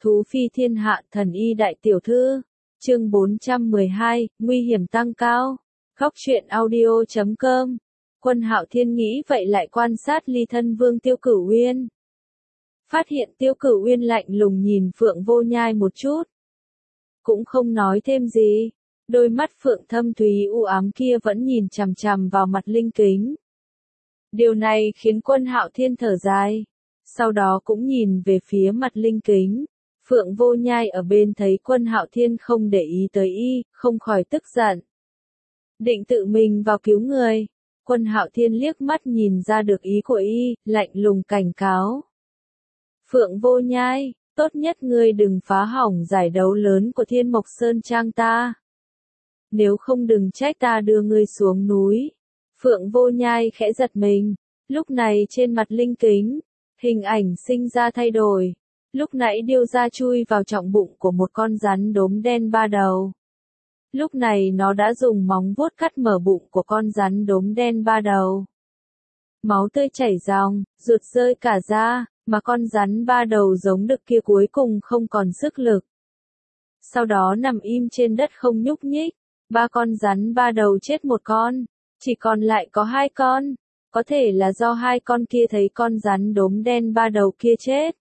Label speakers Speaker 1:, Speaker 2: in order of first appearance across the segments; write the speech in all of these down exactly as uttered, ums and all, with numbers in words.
Speaker 1: Thú phi thiên hạ thần y đại tiểu thư. Chương bốn trăm mười hai, nguy hiểm tăng cao. Góc truyện audio chấm com. Quân Hạo Thiên nghĩ vậy lại quan sát ly thân vương Tiêu Cửu Uyên. Phát hiện Tiêu Cửu Uyên lạnh lùng nhìn Phượng Vô Nhai một chút. Cũng không nói thêm gì. Đôi mắt Phượng thâm thúy u ám kia vẫn nhìn chằm chằm vào mặt Linh Kính. Điều này khiến Quân Hạo Thiên thở dài. Sau đó cũng nhìn về phía mặt Linh Kính. Phượng Vô Nhai ở bên thấy Quân Hạo Thiên không để ý tới y, không khỏi tức giận. Định tự mình vào cứu người. Quân Hạo Thiên liếc mắt nhìn ra được ý của y, lạnh lùng cảnh cáo. Phượng Vô Nhai, tốt nhất ngươi đừng phá hỏng giải đấu lớn của Thiên Mộc Sơn Trang ta. Nếu không đừng trách ta đưa ngươi xuống núi. Phượng Vô Nhai khẽ giật mình. Lúc này trên mặt Linh Kính, hình ảnh sinh ra thay đổi. Lúc nãy điêu ra chui vào trọng bụng của một con rắn đốm đen ba đầu. Lúc này nó đã dùng móng vuốt cắt mở bụng của con rắn đốm đen ba đầu. Máu tươi chảy ròng, ruột rơi cả ra, mà con rắn ba đầu giống đực kia cuối cùng không còn sức lực. Sau đó nằm im trên đất không nhúc nhích. Ba con rắn ba đầu chết một con, chỉ còn lại có hai con. Có thể là do hai con kia thấy con rắn đốm đen ba đầu kia chết.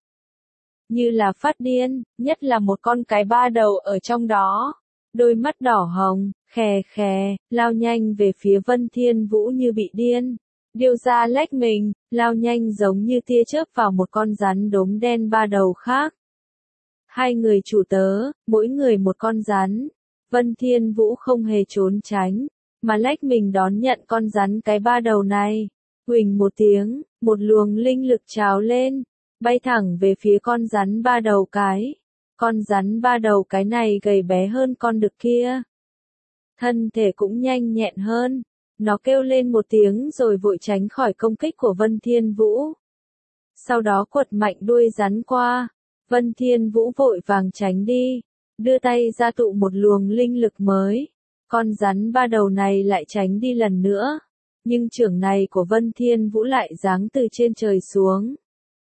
Speaker 1: Như là phát điên, nhất là một con cái ba đầu ở trong đó. Đôi mắt đỏ hồng, khè khè, lao nhanh về phía Vân Thiên Vũ như bị điên. Điêu ra lách mình, lao nhanh giống như tia chớp vào một con rắn đốm đen ba đầu khác. Hai người chủ tớ, mỗi người một con rắn. Vân Thiên Vũ không hề trốn tránh, mà lách mình đón nhận con rắn cái ba đầu này. Huỳnh một tiếng, một luồng linh lực trào lên, bay thẳng về phía con rắn ba đầu cái. Con rắn ba đầu cái này gầy bé hơn con đực kia. Thân thể cũng nhanh nhẹn hơn. Nó kêu lên một tiếng rồi vội tránh khỏi công kích của Vân Thiên Vũ. Sau đó quật mạnh đuôi rắn qua. Vân Thiên Vũ vội vàng tránh đi. Đưa tay ra tụ một luồng linh lực mới. Con rắn ba đầu này lại tránh đi lần nữa. Nhưng chưởng này của Vân Thiên Vũ lại giáng từ trên trời xuống.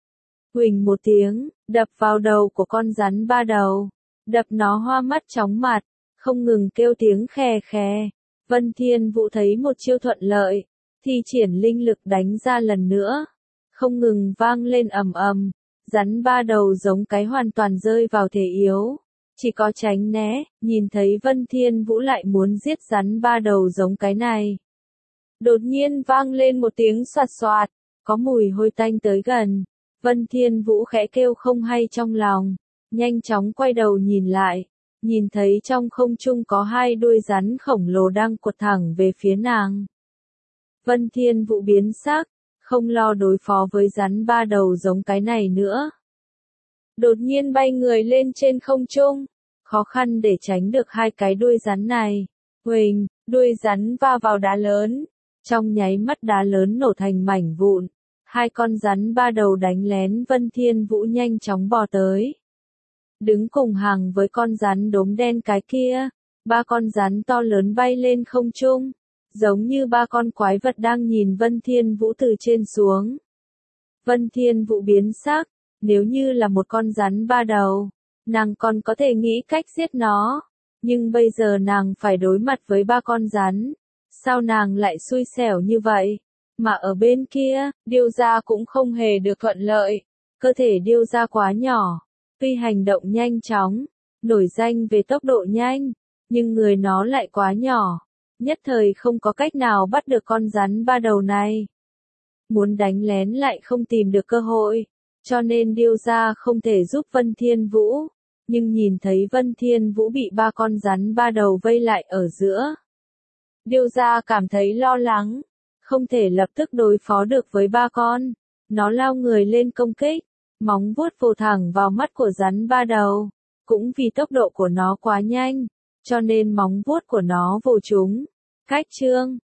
Speaker 1: Huỳnh một tiếng, đập vào đầu của con rắn ba đầu. Đập nó hoa mắt chóng mặt, không ngừng kêu tiếng khè khè. Vân Thiên Vũ thấy một chiêu thuận lợi, thi triển linh lực đánh ra lần nữa. Không ngừng vang lên ầm ầm. Rắn ba đầu giống cái hoàn toàn rơi vào thế yếu. Chỉ có tránh né, nhìn thấy Vân Thiên Vũ lại muốn giết rắn ba đầu giống cái này. Đột nhiên vang lên một tiếng xoạt xoạt, có mùi hôi tanh tới gần. Vân Thiên Vũ khẽ kêu không hay trong lòng, nhanh chóng quay đầu nhìn lại, nhìn thấy trong không trung có hai đuôi rắn khổng lồ đang quật thẳng về phía nàng. Vân Thiên Vũ biến sắc, không lo đối phó với rắn ba đầu giống cái này nữa. Đột nhiên bay người lên trên không trung, khó khăn để tránh được hai cái đuôi rắn này. Huỳnh, đuôi rắn va vào đá lớn, trong nháy mắt đá lớn nổ thành mảnh vụn. Hai con rắn ba đầu đánh lén Vân Thiên Vũ nhanh chóng bò tới. Đứng cùng hàng với con rắn đốm đen cái kia, ba con rắn to lớn bay lên không trung, giống như ba con quái vật đang nhìn Vân Thiên Vũ từ trên xuống. Vân Thiên Vũ biến sắc. Nếu như là một con rắn ba đầu, nàng còn có thể nghĩ cách giết nó. Nhưng bây giờ nàng phải đối mặt với ba con rắn. Sao nàng lại xui xẻo như vậy? Mà ở bên kia, điêu gia cũng không hề được thuận lợi. Cơ thể điêu gia quá nhỏ. Tuy hành động nhanh chóng, nổi danh về tốc độ nhanh, nhưng người nó lại quá nhỏ. Nhất thời không có cách nào bắt được con rắn ba đầu này. Muốn đánh lén lại không tìm được cơ hội. Cho nên điêu gia không thể giúp Vân Thiên Vũ, nhưng nhìn thấy Vân Thiên Vũ bị ba con rắn ba đầu vây lại ở giữa. Điêu gia cảm thấy lo lắng, không thể lập tức đối phó được với ba con. Nó lao người lên công kích, móng vuốt vồ thẳng vào mắt của rắn ba đầu. Cũng vì tốc độ của nó quá nhanh, cho nên móng vuốt của nó vồ trúng. Cách chương